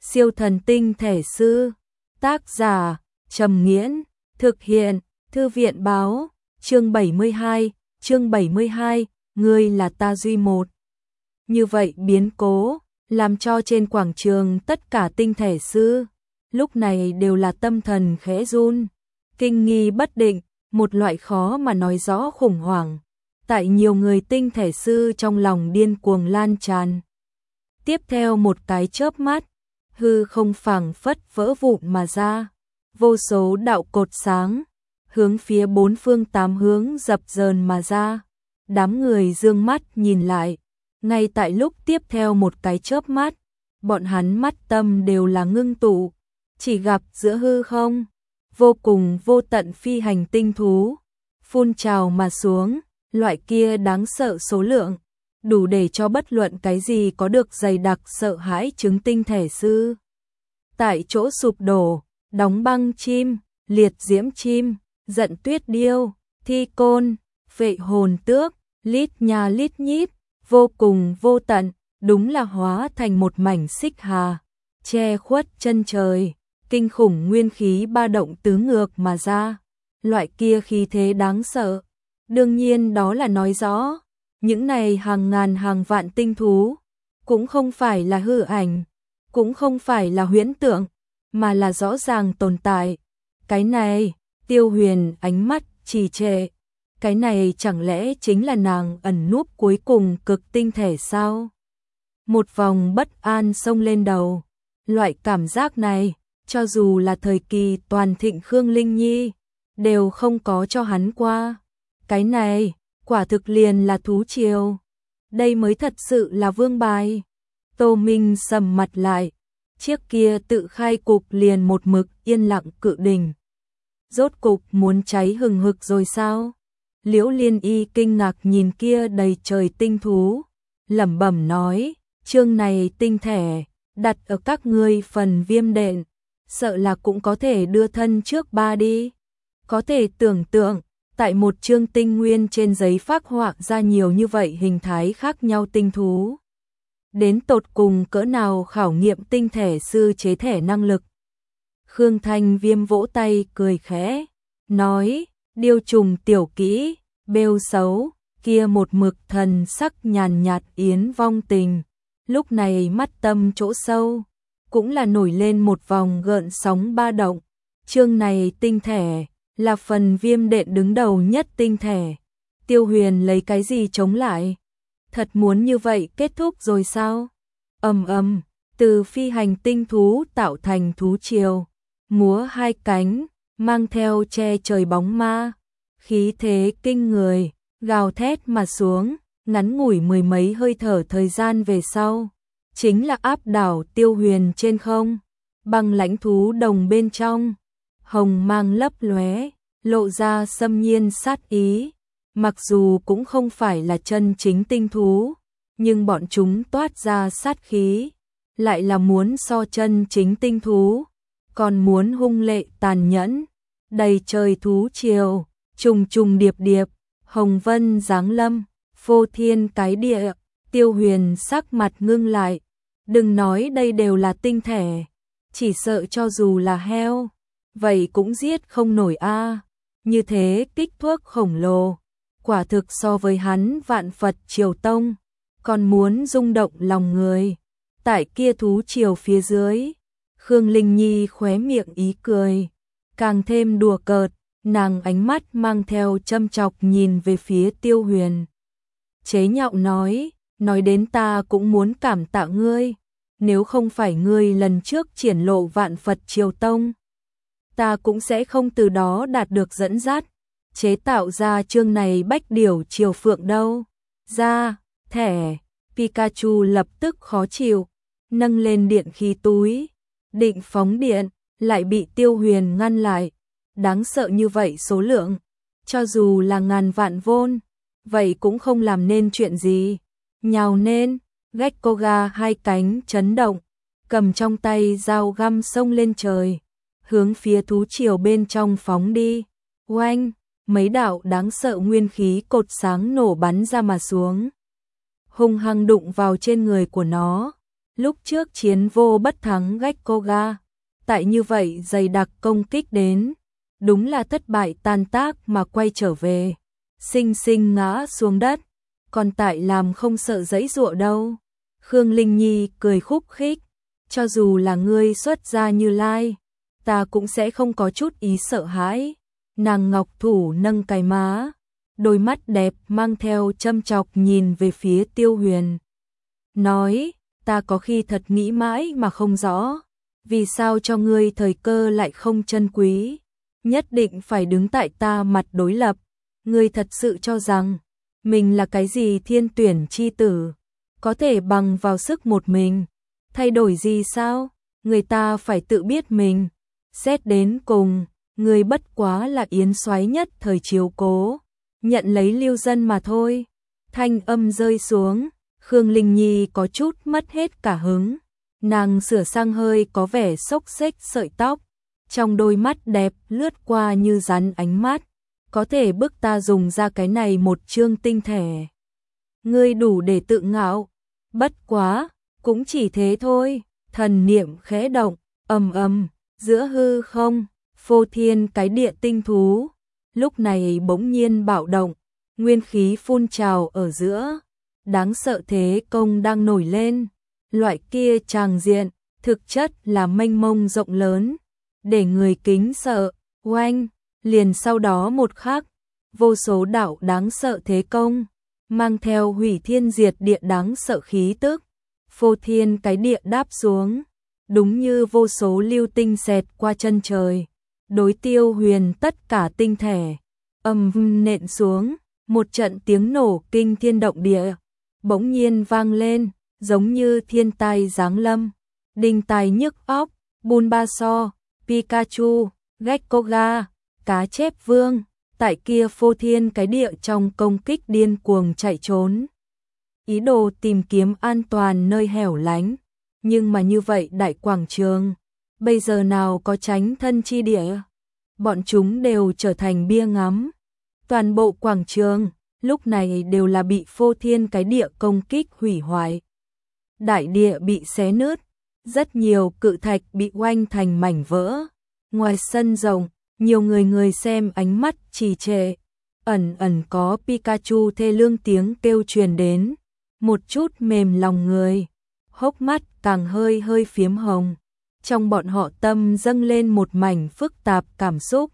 Siêu thần tinh thể sư. Tác giả Trầm Nghiễn. Thực hiện Thư viện báo. Chương 72, ngươi là ta duy một. Như vậy biến cố, làm cho trên quảng trường tất cả tinh thể sư, lúc này đều là tâm thần khẽ run, kinh nghi bất định, một loại khó mà nói rõ khủng hoảng. Tại nhiều người tinh thể sư trong lòng điên cuồng lan tràn. Tiếp theo một cái chớp mắt, hư không phảng phất vỡ vụn mà ra, vô số đạo cột sáng, hướng phía bốn phương tám hướng dập dờn mà ra. Đám người dương mắt nhìn lại, ngay tại lúc tiếp theo một cái chớp mắt, bọn hắn mắt tâm đều là ngưng tụ, chỉ gặp giữa hư không, vô cùng vô tận phi hành tinh thú, phun trào mà xuống, loại kia đáng sợ số lượng, đủ để cho bất luận cái gì có được dày đặc sợ hãi chứng tinh thể sư. Tại chỗ sụp đổ, đóng băng chim, liệt diễm chim, giận tuyết điêu, thi côn, vệ hồn tước, lít nha lít nhít, vô cùng vô tận, đúng là hóa thành một mảnh xích hà, che khuất chân trời, kinh khủng nguyên khí ba động tứ ngược mà ra, loại kia khí thế đáng sợ. Đương nhiên đó là nói rõ, những này hàng ngàn hàng vạn tinh thú, cũng không phải là hư ảnh, cũng không phải là huyễn tượng, mà là rõ ràng tồn tại. Cái này, Tiêu Huyền ánh mắt trì trệ, cái này chẳng lẽ chính là nàng ẩn núp cuối cùng cực tinh thể sao? Một vòng bất an xông lên đầu, loại cảm giác này, cho dù là thời kỳ toàn thịnh Khương Linh Nhi, đều không có cho hắn qua. Cái này, quả thực liền là thú triều. Đây mới thật sự là vương bài. Tô Minh sầm mặt lại, chiếc kia tự khai cục liền một mực yên lặng cự đình. Rốt cục muốn cháy hừng hực rồi sao? Liễu Liên Y kinh ngạc nhìn kia đầy trời tinh thú, lẩm bẩm nói, chương này tinh thể, đặt ở các ngươi phần Viêm Đền, sợ là cũng có thể đưa thân trước ba đi. Có thể tưởng tượng, tại một chương tinh nguyên trên giấy phác họa ra nhiều như vậy hình thái khác nhau tinh thú. Đến tột cùng cỡ nào khảo nghiệm tinh thể sư chế thể năng lực. Khương Thanh Viêm vỗ tay cười khẽ, nói, điêu trùng tiểu kỹ, bêu xấu, kia một mực thần sắc nhàn nhạt yến vong tình. Lúc này mắt tâm chỗ sâu, cũng là nổi lên một vòng gợn sóng ba động. Chương này tinh thể, là phần Viêm Đện đứng đầu nhất tinh thể. Tiêu Huyền lấy cái gì chống lại? Thật muốn như vậy kết thúc rồi sao? Từ phi hành tinh thú tạo thành thú triều, múa hai cánh, mang theo che trời bóng ma, khí thế kinh người, gào thét mà xuống, ngắn ngủi mười mấy hơi thở thời gian về sau, chính là áp đảo Tiêu Huyền trên không, băng lãnh thú đồng bên trong, hồng mang lấp lóe, lộ ra xâm nhiên sát ý. Mặc dù cũng không phải là chân chính tinh thú, nhưng bọn chúng toát ra sát khí, lại là muốn so chân chính tinh thú, còn muốn hung lệ tàn nhẫn. Đầy trời thú triều, trùng trùng điệp điệp, hồng vân giáng lâm, phô thiên cái địa. Tiêu Huyền sắc mặt ngưng lại, đừng nói đây đều là tinh thể, chỉ sợ cho dù là heo, vậy cũng giết không nổi a. Như thế kích thước khổng lồ, quả thực so với hắn Vạn Phật Triều Tông, còn muốn rung động lòng người. Tại kia thú triều phía dưới, Khương Linh Nhi khóe miệng ý cười, càng thêm đùa cợt, nàng ánh mắt mang theo châm chọc nhìn về phía Tiêu Huyền. Chế nhạo nói đến ta cũng muốn cảm tạ ngươi, nếu không phải ngươi lần trước triển lộ Vạn Phật Triều Tông, ta cũng sẽ không từ đó đạt được dẫn dắt, chế tạo ra chương này bách điểu triều phượng đâu. Ra, thẻ, Pikachu lập tức khó chịu, nâng lên điện khí túi, định phóng điện, lại bị Tiêu Huyền ngăn lại. Đáng sợ như vậy số lượng, cho dù là ngàn vạn vôn, vậy cũng không làm nên chuyện gì. Nhào nên, Gekkoga hai cánh chấn động, cầm trong tay dao găm xông lên trời, hướng phía thú triều bên trong phóng đi. Oanh, mấy đạo đáng sợ nguyên khí cột sáng nổ bắn ra mà xuống, hung hăng đụng vào trên người của nó, Lúc trước chiến vô bất thắng Gekkoga, tại như vậy dày đặc công kích đến, đúng là thất bại tan tác mà quay trở về, xinh xinh ngã xuống đất, còn tại làm không sợ giãy giụa đâu. Khương Linh Nhi cười khúc khích, cho dù là ngươi xuất gia Như Lai, ta cũng sẽ không có chút ý sợ hãi. Nàng ngọc thủ nâng cái má, đôi mắt đẹp mang theo châm chọc nhìn về phía Tiêu Huyền. Nói, ta có khi thật nghĩ mãi mà không rõ, vì sao cho ngươi thời cơ lại không trân quý, nhất định phải đứng tại ta mặt đối lập. Ngươi thật sự cho rằng, mình là cái gì thiên tuyển chi tử, có thể bằng vào sức một mình, thay đổi gì sao? Người ta phải tự biết mình. Xét đến cùng, ngươi bất quá là yến soái nhất thời chiếu cố, nhận lấy lưu dân mà thôi. Thanh âm rơi xuống, Khương Linh Nhi có chút mất hết cả hứng. Nàng sửa sang hơi có vẻ xốc xếch sợi tóc, trong đôi mắt đẹp lướt qua như rắn ánh mắt, có thể bức ta dùng ra cái này một chương tinh thể. Ngươi đủ để tự ngạo, bất quá, cũng chỉ thế thôi. Thần niệm khẽ động, ầm ầm, giữa hư không, phô thiên cái địa tinh thú, lúc này bỗng nhiên bạo động, nguyên khí phun trào ở giữa, đáng sợ thế công đang nổi lên. Loại kia tràng diện, thực chất là mênh mông rộng lớn, để người kính sợ. Oanh, liền sau đó một khắc, vô số đạo đáng sợ thế công, mang theo hủy thiên diệt địa đáng sợ khí tức, phô thiên cái địa đáp xuống, đúng như vô số lưu tinh xẹt qua chân trời, đối Tiêu Huyền tất cả tinh thể, ầm nện xuống, một trận tiếng nổ kinh thiên động địa, bỗng nhiên vang lên, giống như thiên tai giáng lâm, đinh tai nhức óc. Bulbasaur, Pikachu, Gekkoga, cá chép vương, tại kia phô thiên cái địa trong công kích điên cuồng chạy trốn, ý đồ tìm kiếm an toàn nơi hẻo lánh. Nhưng mà như vậy đại quảng trường, bây giờ nào có tránh thân chi địa, bọn chúng đều trở thành bia ngắm. Toàn bộ quảng trường, lúc này đều là bị phô thiên cái địa công kích hủy hoại. Đại địa bị xé nứt, rất nhiều cự thạch bị oanh thành mảnh vỡ. Ngoài sân rộng, nhiều người xem ánh mắt trì trệ, ẩn ẩn có Pikachu thê lương tiếng kêu truyền đến, một chút mềm lòng người, hốc mắt càng hơi hơi phiếm hồng. Trong bọn họ tâm dâng lên một mảnh phức tạp cảm xúc.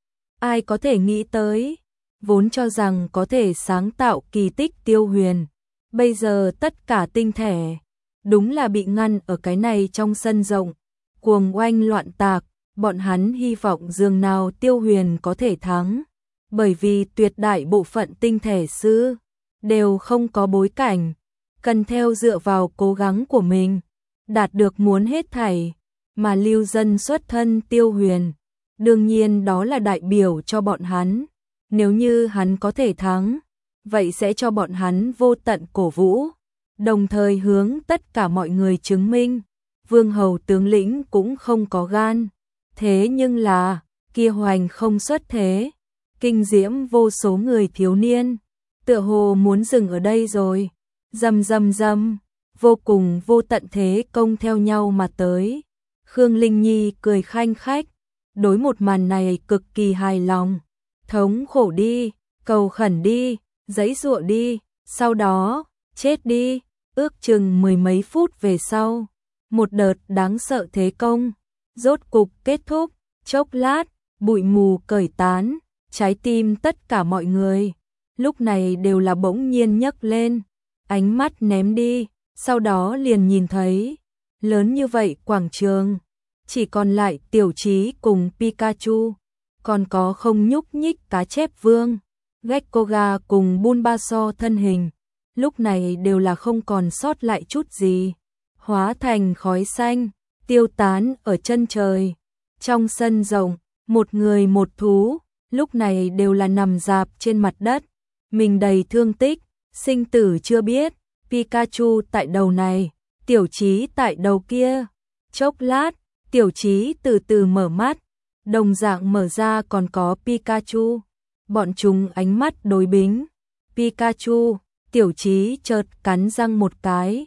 Ai có thể nghĩ tới, vốn cho rằng có thể sáng tạo kỳ tích Tiêu Huyền, bây giờ tất cả tinh thể, đúng là bị ngăn ở cái này trong sân rộng, cuồng oanh loạn tạc. Bọn hắn hy vọng dường nào Tiêu Huyền có thể thắng, bởi vì tuyệt đại bộ phận tinh thể sư đều không có bối cảnh, cần theo dựa vào cố gắng của mình, đạt được muốn hết thảy, mà lưu dân xuất thân Tiêu Huyền, đương nhiên đó là đại biểu cho bọn hắn, nếu như hắn có thể thắng, vậy sẽ cho bọn hắn vô tận cổ vũ, đồng thời hướng tất cả mọi người chứng minh, Vương Hầu tướng lĩnh cũng không có gan. Thế nhưng là, kia hoành không xuất thế, kinh diễm vô số người thiếu niên, tựa hồ muốn dừng ở đây rồi. Rầm rầm rầm, vô cùng vô tận thế công theo nhau mà tới. Khương Linh Nhi cười khanh khách, đối một màn này cực kỳ hài lòng. Thống khổ đi, cầu khẩn đi, giãy giụa đi, sau đó, chết đi. Ước chừng mười mấy phút về sau, một đợt đáng sợ thế công rốt cục kết thúc. Chốc lát, bụi mù cởi tán, trái tim tất cả mọi người lúc này đều là bỗng nhiên nhấc lên, ánh mắt ném đi, sau đó liền nhìn thấy lớn như vậy quảng trường, chỉ còn lại Tiểu Trí cùng Pikachu, còn có không nhúc nhích cá chép vương, Gekkoga cùng Bulbasaur thân hình, lúc này đều là không còn sót lại chút gì, hóa thành khói xanh, tiêu tán ở chân trời. Trong sân rộng, một người một thú, lúc này đều là nằm rạp trên mặt đất, mình đầy thương tích, sinh tử chưa biết, Pikachu tại đầu này, Tiểu Trí tại đầu kia. Chốc lát, Tiểu Trí từ từ mở mắt, đồng dạng mở ra còn có Pikachu, bọn chúng ánh mắt đối bính. Pikachu, Tiểu Trí chợt cắn răng một cái,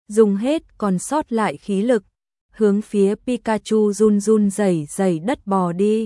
dùng hết còn sót lại khí lực, hướng phía Pikachu run run rẩy rẩy đất bò đi.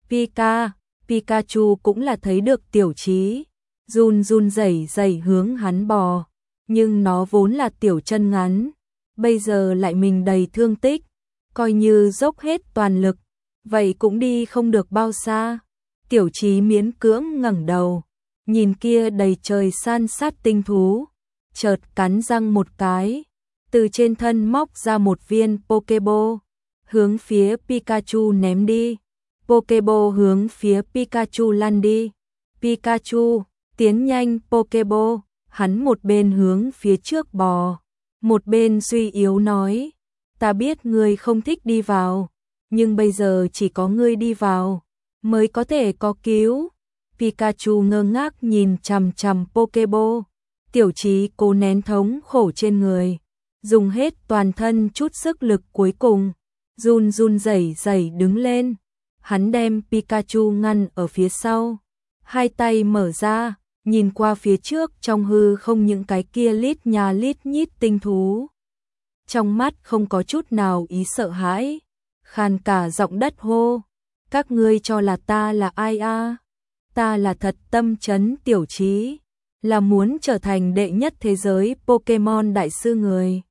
Pikachu cũng là thấy được Tiểu Chí, run run rẩy rẩy hướng hắn bò, nhưng nó vốn là tiểu chân ngắn, bây giờ lại mình đầy thương tích, coi như dốc hết toàn lực, vậy cũng đi không được bao xa. Tiểu Chí miễn cưỡng ngẩng đầu, nhìn kia đầy trời san sát tinh thú, chợt cắn răng một cái, từ trên thân móc ra một viên Pokeball, hướng phía Pikachu ném đi. Pokeball hướng phía Pikachu lăn đi. Pikachu, tiến nhanh Pokeball, hắn một bên hướng phía trước bò, một bên suy yếu nói, ta biết ngươi không thích đi vào, nhưng bây giờ chỉ có ngươi đi vào, mới có thể có cứu. Pikachu ngơ ngác nhìn chằm chằm Pokeball, Tiểu Chí cố nén thống khổ trên người, dùng hết toàn thân chút sức lực cuối cùng, run run rẩy rẩy đứng lên. Hắn đem Pikachu ngăn ở phía sau, hai tay mở ra, nhìn qua phía trước trong hư không những cái kia lít nhà lít nhít tinh thú. Trong mắt không có chút nào ý sợ hãi, khàn cả giọng đất hô, các ngươi cho là ta là ai a? Ta là thật tâm chấn Tiểu Chí, là muốn trở thành đệ nhất thế giới Pokemon đại sư người.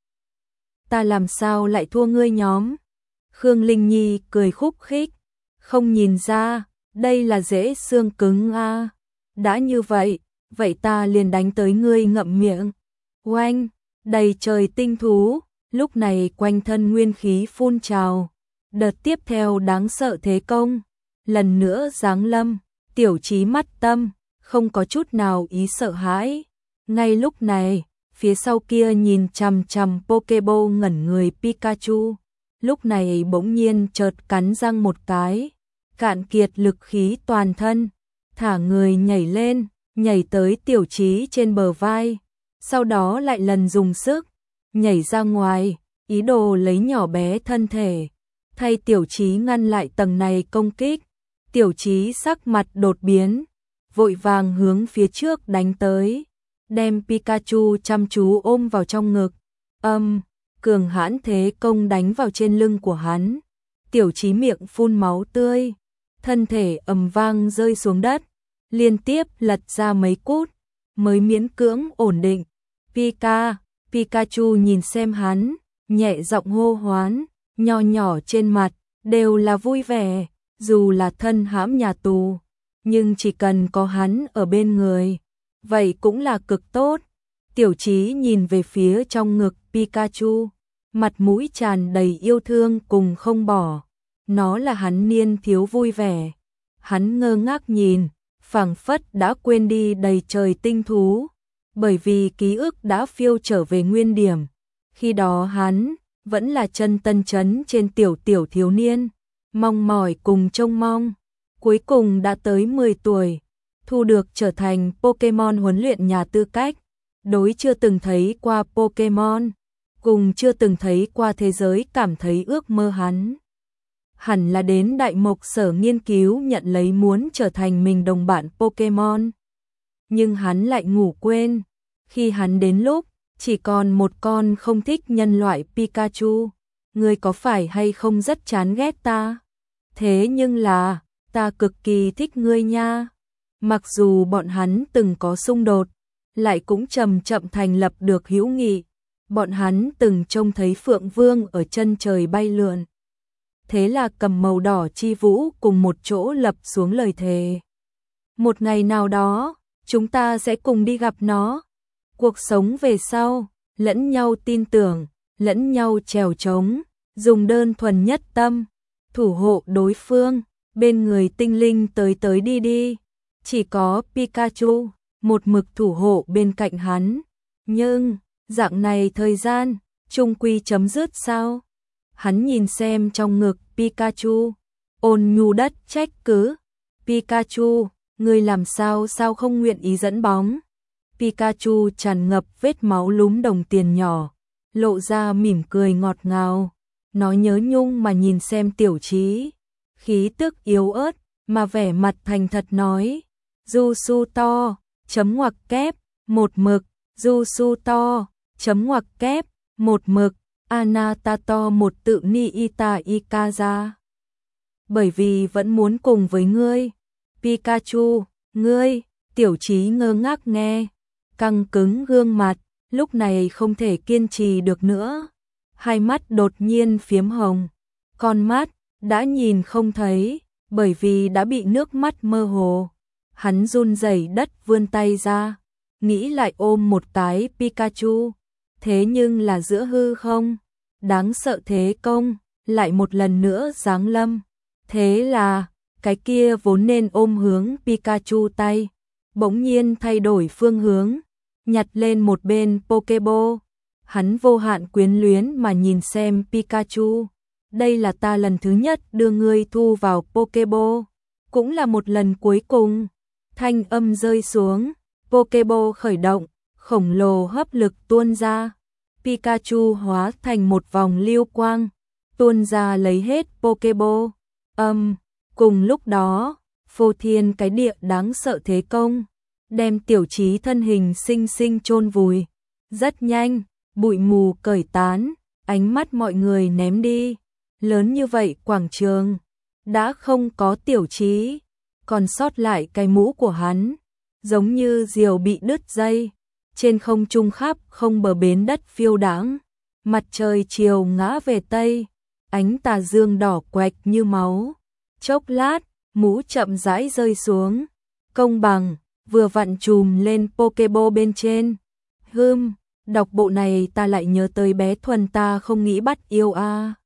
Ta làm sao lại thua ngươi nhóm? Khương Linh Nhi cười khúc khích, không nhìn ra, đây là dễ xương cứng a. Đã như vậy, vậy ta liền đánh tới ngươi ngậm miệng. Oanh, đầy trời tinh thú, lúc này quanh thân nguyên khí phun trào. Đợt tiếp theo đáng sợ thế công, lần nữa giáng lâm, Tiểu Chí mắt tâm, không có chút nào ý sợ hãi. Ngay lúc này, phía sau kia nhìn chằm chằm Pokeball ngẩn người Pikachu, lúc này bỗng nhiên chợt cắn răng một cái, cạn kiệt lực khí toàn thân, thả người nhảy lên, nhảy tới Tiểu Chí trên bờ vai, sau đó lại lần dùng sức, nhảy ra ngoài, ý đồ lấy nhỏ bé thân thể, thay Tiểu Chí ngăn lại tầng này công kích. Tiểu Chí sắc mặt đột biến, vội vàng hướng phía trước đánh tới, đem Pikachu chăm chú ôm vào trong ngực. Cường hãn thế công đánh vào trên lưng của hắn. Tiểu Chí miệng phun máu tươi, thân thể ầm vang rơi xuống đất, liên tiếp lật ra mấy cút, mới miễn cưỡng ổn định. Pikachu nhìn xem hắn, nhẹ giọng hô hoán, nho nhỏ trên mặt đều là vui vẻ, dù là thân hãm nhà tù, nhưng chỉ cần có hắn ở bên người, vậy cũng là cực tốt. Tiểu Chí nhìn về phía trong ngực Pikachu, mặt mũi tràn đầy yêu thương cùng không bỏ. Nó là hắn niên thiếu vui vẻ. Hắn ngơ ngác nhìn, phảng phất đã quên đi đầy trời tinh thú, bởi vì ký ức đã phiêu trở về nguyên điểm. Khi đó hắn vẫn là chân tân chấn trên tiểu thiếu niên, mong mỏi cùng trông mong, cuối cùng đã tới 10 tuổi, thu được trở thành Pokemon huấn luyện nhà tư cách, đối chưa từng thấy qua Pokemon, cùng chưa từng thấy qua thế giới cảm thấy ước mơ hắn. Hẳn là đến Đại Mộc Sở nghiên cứu nhận lấy muốn trở thành mình đồng bạn Pokemon. Nhưng hắn lại ngủ quên, khi hắn đến lúc, chỉ còn một con không thích nhân loại Pikachu. Ngươi có phải hay không rất chán ghét ta? Thế nhưng là, ta cực kỳ thích ngươi nha. Mặc dù bọn hắn từng có xung đột, lại cũng chậm chậm thành lập được hữu nghị. Bọn hắn từng trông thấy Phượng Vương ở chân trời bay lượn. Thế là cầm màu đỏ chi vũ cùng một chỗ lập xuống lời thề. Một ngày nào đó, chúng ta sẽ cùng đi gặp nó. Cuộc sống về sau, lẫn nhau tin tưởng, lẫn nhau trèo trống, dùng đơn thuần nhất tâm, thủ hộ đối phương, bên người tinh linh tới tới đi đi. Chỉ có Pikachu, một mực thủ hộ bên cạnh hắn. Nhưng, dạng này thời gian, chung quy chấm dứt sao? Hắn nhìn xem trong ngực Pikachu, ôn nhu đất trách cứ. Pikachu, ngươi làm sao không nguyện ý dẫn bóng? Pikachu tràn ngập vết máu lúm đồng tiền nhỏ, lộ ra mỉm cười ngọt ngào. Nó nhớ nhung mà nhìn xem Tiểu Chí, khí tức yếu ớt mà vẻ mặt thành thật nói, du su to, chấm ngoặc kép, một mực, du su to, chấm ngoặc kép, một mực, Anatato một tự ni ita ikaza. Bởi vì vẫn muốn cùng với ngươi. Pikachu, ngươi, Tiểu Chí ngơ ngác nghe, căng cứng gương mặt, lúc này không thể kiên trì được nữa. Hai mắt đột nhiên phiếm hồng, con mắt đã nhìn không thấy, bởi vì đã bị nước mắt mơ hồ. Hắn run rẩy đất vươn tay ra, nghĩ lại ôm một cái Pikachu, thế nhưng là giữa hư không, đáng sợ thế công, lại một lần nữa giáng lâm. Thế là, cái kia vốn nên ôm hướng Pikachu tay, bỗng nhiên thay đổi phương hướng, nhặt lên một bên Pokeball. Hắn vô hạn quyến luyến mà nhìn xem Pikachu. Đây là ta lần thứ nhất đưa ngươi thu vào Pokeball, cũng là một lần cuối cùng. Thanh âm rơi xuống, Pokeball khởi động, khổng lồ hấp lực tuôn ra. Pikachu hóa thành một vòng lưu quang, tuôn ra lấy hết Pokeball. Cùng lúc đó, phô thiên cái địa đáng sợ thế công, đem Tiểu Chí thân hình sinh sinh chôn vùi. Rất nhanh, bụi mù cởi tán, ánh mắt mọi người ném đi. Lớn như vậy quảng trường, đã không có Tiểu Chí, còn sót lại cái mũ của hắn, giống như diều bị đứt dây, trên không trung khắp không bờ bến đất phiêu đãng. Mặt trời chiều ngã về tây, ánh tà dương đỏ quạch như máu. Chốc lát, mũ chậm rãi rơi xuống, công bằng, vừa vặn chùm lên Pokeball bên trên. Đọc bộ này ta lại nhớ tới bé Thuần ta không nghĩ bắt yêu a.